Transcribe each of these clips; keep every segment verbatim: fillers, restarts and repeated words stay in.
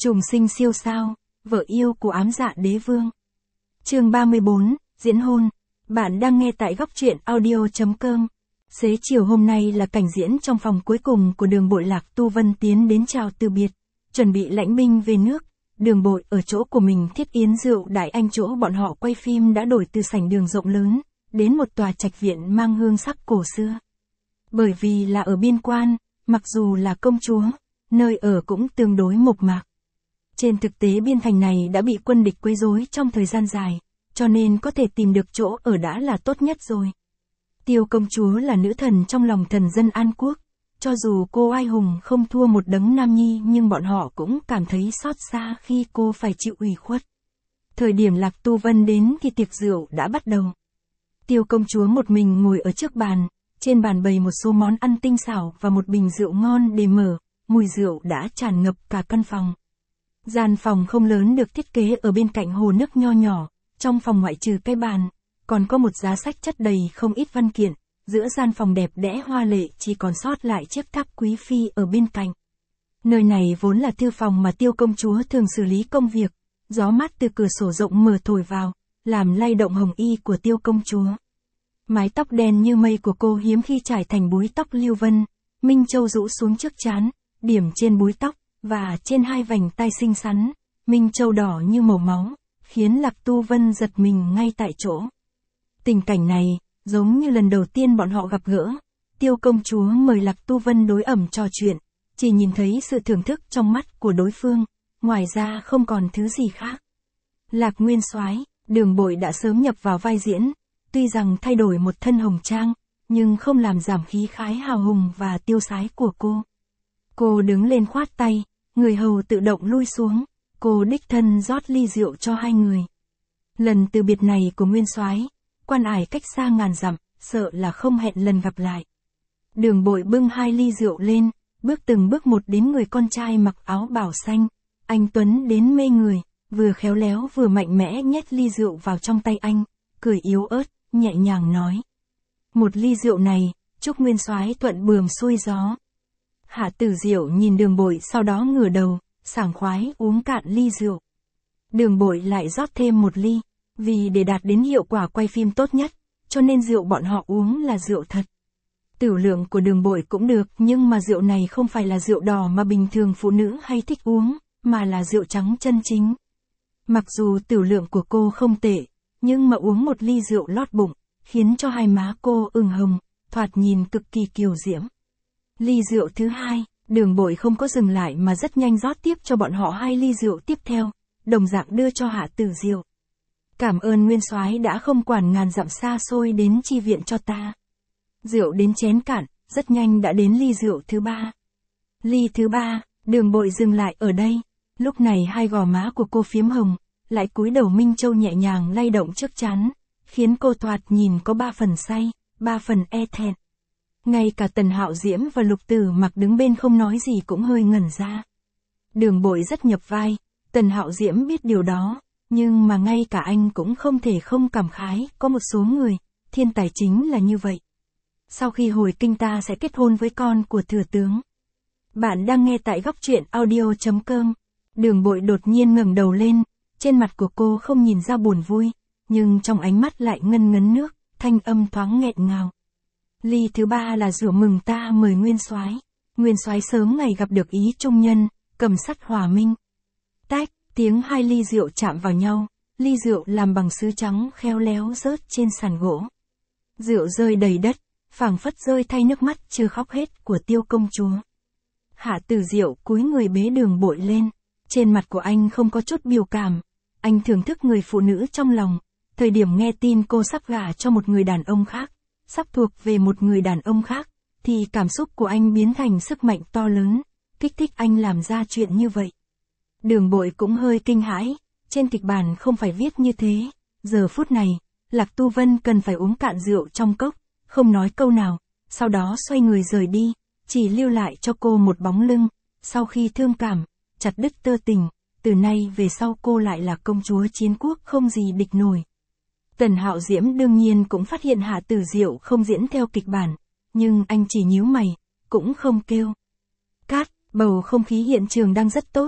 Trùng sinh siêu sao, vợ yêu của ám dạ đế vương. Chương ba mươi bốn, diễn hôn. Bạn đang nghe tại góc truyện audio chấm com. Xế chiều hôm nay là cảnh diễn trong phòng cuối cùng của Đường Bội Lạc Tu Vân tiến đến chào từ biệt, chuẩn bị lãnh binh về nước. Đường Bội ở chỗ của mình thiết yến rượu đại anh chỗ bọn họ quay phim đã đổi từ sảnh đường rộng lớn, đến một tòa trạch viện mang hương sắc cổ xưa. Bởi vì là ở biên quan, mặc dù là công chúa, nơi ở cũng tương đối mộc mạc. Trên thực tế biên thành này đã bị quân địch quấy rối trong thời gian dài, cho nên có thể tìm được chỗ ở đã là tốt nhất rồi. Tiêu công chúa là nữ thần trong lòng thần dân An Quốc, cho dù cô ai hùng không thua một đấng nam nhi nhưng bọn họ cũng cảm thấy xót xa khi cô phải chịu ủy khuất. Thời điểm Lạc Tu Vân đến thì tiệc rượu đã bắt đầu. Tiêu công chúa một mình ngồi ở trước bàn, trên bàn bày một số món ăn tinh xảo và một bình rượu ngon để mở, mùi rượu đã tràn ngập cả căn phòng. Gian phòng không lớn được thiết kế ở bên cạnh hồ nước nho nhỏ, trong phòng ngoại trừ cái bàn, còn có một giá sách chất đầy không ít văn kiện, giữa gian phòng đẹp đẽ hoa lệ chỉ còn sót lại chiếc tháp quý phi ở bên cạnh. Nơi này vốn là thư phòng mà Tiêu công chúa thường xử lý công việc, gió mát từ cửa sổ rộng mở thổi vào, làm lay động hồng y của Tiêu công chúa. Mái tóc đen như mây của cô hiếm khi trải thành búi tóc lưu vân, minh châu rũ xuống trước trán, điểm trên búi tóc, và trên hai vành tai xinh xắn, minh châu đỏ như màu máu, khiến Lạc Tu Vân giật mình ngay tại chỗ. Tình cảnh này, giống như lần đầu tiên bọn họ gặp gỡ, Tiêu công chúa mời Lạc Tu Vân đối ẩm trò chuyện, chỉ nhìn thấy sự thưởng thức trong mắt của đối phương, ngoài ra không còn thứ gì khác. Lạc Nguyên Soái, Đường Bội đã sớm nhập vào vai diễn, tuy rằng thay đổi một thân hồng trang, nhưng không làm giảm khí khái hào hùng và tiêu sái của cô. Cô đứng lên khoát tay, người hầu tự động lui xuống, cô đích thân rót ly rượu cho hai người. Lần từ biệt này của Nguyên Soái, quan ải cách xa ngàn dặm, sợ là không hẹn lần gặp lại. Đường Bội bưng hai ly rượu lên, bước từng bước một đến người con trai mặc áo bảo xanh, anh tuấn đến mê người, vừa khéo léo vừa mạnh mẽ nhét ly rượu vào trong tay anh, cười yếu ớt, nhẹ nhàng nói: "Một ly rượu này, chúc Nguyên Soái thuận buồm xuôi gió." Hạ Tử Diệu nhìn Đường Bội sau đó ngửa đầu, sảng khoái uống cạn ly rượu. Đường Bội lại rót thêm một ly, vì để đạt đến hiệu quả quay phim tốt nhất, cho nên rượu bọn họ uống là rượu thật. Tửu lượng của Đường Bội cũng được, nhưng mà rượu này không phải là rượu đỏ mà bình thường phụ nữ hay thích uống, mà là rượu trắng chân chính. Mặc dù tửu lượng của cô không tệ, nhưng mà uống một ly rượu lót bụng, khiến cho hai má cô ửng hồng, thoạt nhìn cực kỳ kiều diễm. Ly rượu thứ hai, Đường Bội không có dừng lại mà rất nhanh rót tiếp cho bọn họ hai ly rượu tiếp theo, đồng dạng đưa cho Hạ Tử Diệu. "Cảm ơn Nguyên Soái đã không quản ngàn dặm xa xôi đến chi viện cho ta." Rượu đến chén cạn, rất nhanh đã đến ly rượu thứ ba. Ly thứ ba, Đường Bội dừng lại ở đây, lúc này hai gò má của cô phiếm hồng, lại cúi đầu minh châu nhẹ nhàng lay động trước trán, khiến cô thoạt nhìn có ba phần say, ba phần e thẹn. Ngay cả Tần Hạo Diễm và Lục Tử Mặc đứng bên không nói gì cũng hơi ngẩn ra. Đường Bội rất nhập vai, Tần Hạo Diễm biết điều đó, nhưng mà ngay cả anh cũng không thể không cảm khái, có một số người, thiên tài chính là như vậy. Sau khi hồi kinh ta sẽ kết hôn với con của thừa tướng. Bạn đang nghe tại góc truyện audio chấm com. Đường Bội đột nhiên ngẩng đầu lên, trên mặt của cô không nhìn ra buồn vui, nhưng trong ánh mắt lại ngân ngấn nước, thanh âm thoáng nghẹn ngào. "Ly thứ ba là rượu mừng ta mời Nguyên Soái. Nguyên Soái sớm ngày gặp được ý trung nhân, cầm sắt hòa minh." Tách, tiếng hai ly rượu chạm vào nhau, ly rượu làm bằng sứ trắng khéo léo rớt trên sàn gỗ. Rượu rơi đầy đất, phảng phất rơi thay nước mắt chưa khóc hết của Tiêu công chúa. Hạ Tử Diệu cúi người bế Đường Bội lên, trên mặt của anh không có chút biểu cảm, anh thưởng thức người phụ nữ trong lòng, thời điểm nghe tin cô sắp gả cho một người đàn ông khác, sắp thuộc về một người đàn ông khác, thì cảm xúc của anh biến thành sức mạnh to lớn, kích thích anh làm ra chuyện như vậy. Đường Bội cũng hơi kinh hãi, trên kịch bản không phải viết như thế, giờ phút này, Lạc Tu Vân cần phải uống cạn rượu trong cốc, không nói câu nào, sau đó xoay người rời đi, chỉ lưu lại cho cô một bóng lưng, sau khi thương cảm, chặt đứt tơ tình, từ nay về sau cô lại là công chúa chiến quốc không gì địch nổi. Tần Hạo Diễm đương nhiên cũng phát hiện Hạ Tử Diệu không diễn theo kịch bản, nhưng anh chỉ nhíu mày, cũng không kêu. Cát, bầu không khí hiện trường đang rất tốt,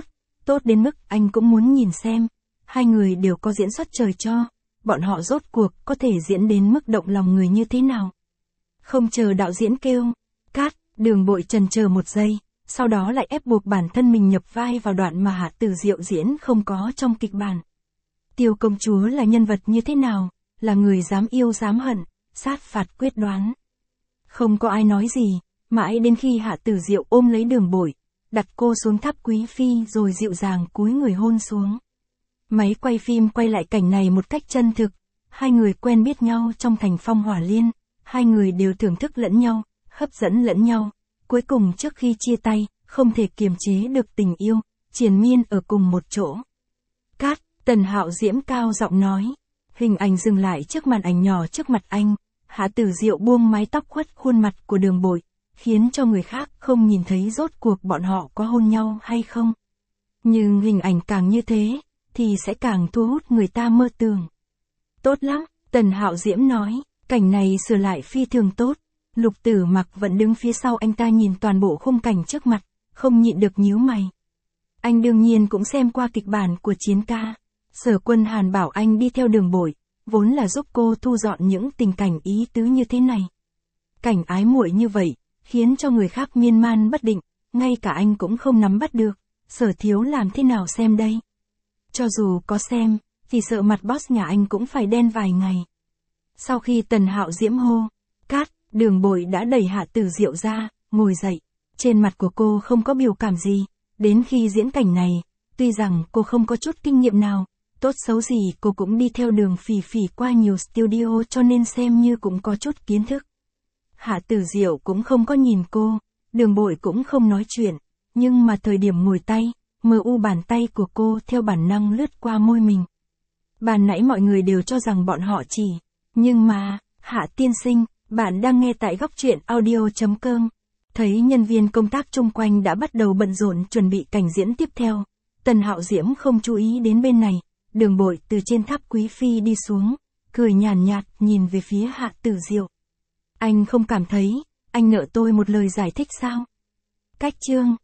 tốt đến mức anh cũng muốn nhìn xem. Hai người đều có diễn xuất trời cho, bọn họ rốt cuộc có thể diễn đến mức động lòng người như thế nào. Không chờ đạo diễn kêu, cắt, Đường Bội chần chờ một giây, sau đó lại ép buộc bản thân mình nhập vai vào đoạn mà Hạ Tử Diệu diễn không có trong kịch bản. Tiêu công chúa là nhân vật như thế nào, là người dám yêu dám hận, sát phạt quyết đoán. Không có ai nói gì, mãi đến khi Hạ Tử Diệu ôm lấy Đường Bội, đặt cô xuống tháp quý phi rồi dịu dàng cúi người hôn xuống. Máy quay phim quay lại cảnh này một cách chân thực, hai người quen biết nhau trong thành phong hỏa liên, hai người đều thưởng thức lẫn nhau, hấp dẫn lẫn nhau, cuối cùng trước khi chia tay, không thể kiềm chế được tình yêu, triền miên ở cùng một chỗ. Cát, Tần Hạo Diễm cao giọng nói, hình ảnh dừng lại trước màn ảnh nhỏ trước mặt anh, Hạ Tử Diệu buông mái tóc khuất khuôn mặt của Đường Bội, khiến cho người khác không nhìn thấy rốt cuộc bọn họ có hôn nhau hay không. Nhưng hình ảnh càng như thế, thì sẽ càng thu hút người ta mơ tưởng. Tốt lắm, Tần Hạo Diễm nói, cảnh này sửa lại phi thường tốt. Lục Tử Mặc vẫn đứng phía sau anh ta nhìn toàn bộ khung cảnh trước mặt, không nhịn được nhíu mày. Anh đương nhiên cũng xem qua kịch bản của Chiến ca. Sở Quân Hàn bảo anh đi theo Đường Bội, vốn là giúp cô thu dọn những tình cảnh ý tứ như thế này. Cảnh ái muội như vậy, khiến cho người khác miên man bất định, ngay cả anh cũng không nắm bắt được. Sở Thiếu làm thế nào xem đây? Cho dù có xem, thì sợ mặt boss nhà anh cũng phải đen vài ngày. Sau khi Tần Hạo Diễm hô, cát, Đường Bội đã đẩy Hạ Tử Diệu ra, ngồi dậy. Trên mặt của cô không có biểu cảm gì, đến khi diễn cảnh này, tuy rằng cô không có chút kinh nghiệm nào, tốt xấu gì cô cũng đi theo Đường Phỉ Phỉ qua nhiều studio cho nên xem như cũng có chút kiến thức. Hạ Tử Diệu cũng không có nhìn cô, Đường Bội cũng không nói chuyện, nhưng mà thời điểm ngồi tay, mờ u bàn tay của cô theo bản năng lướt qua môi mình. Ban nãy mọi người đều cho rằng bọn họ chỉ, nhưng mà, Hạ tiên sinh, bạn đang nghe tại góc truyện audio chấm com. Thấy nhân viên công tác chung quanh đã bắt đầu bận rộn chuẩn bị cảnh diễn tiếp theo, Tần Hạo Diễm không chú ý đến bên này, Đường Bội từ trên tháp quý phi đi xuống, cười nhàn nhạt nhìn về phía Hạ Tử Diệu. Anh không cảm thấy, anh nợ tôi một lời giải thích sao? Cách chương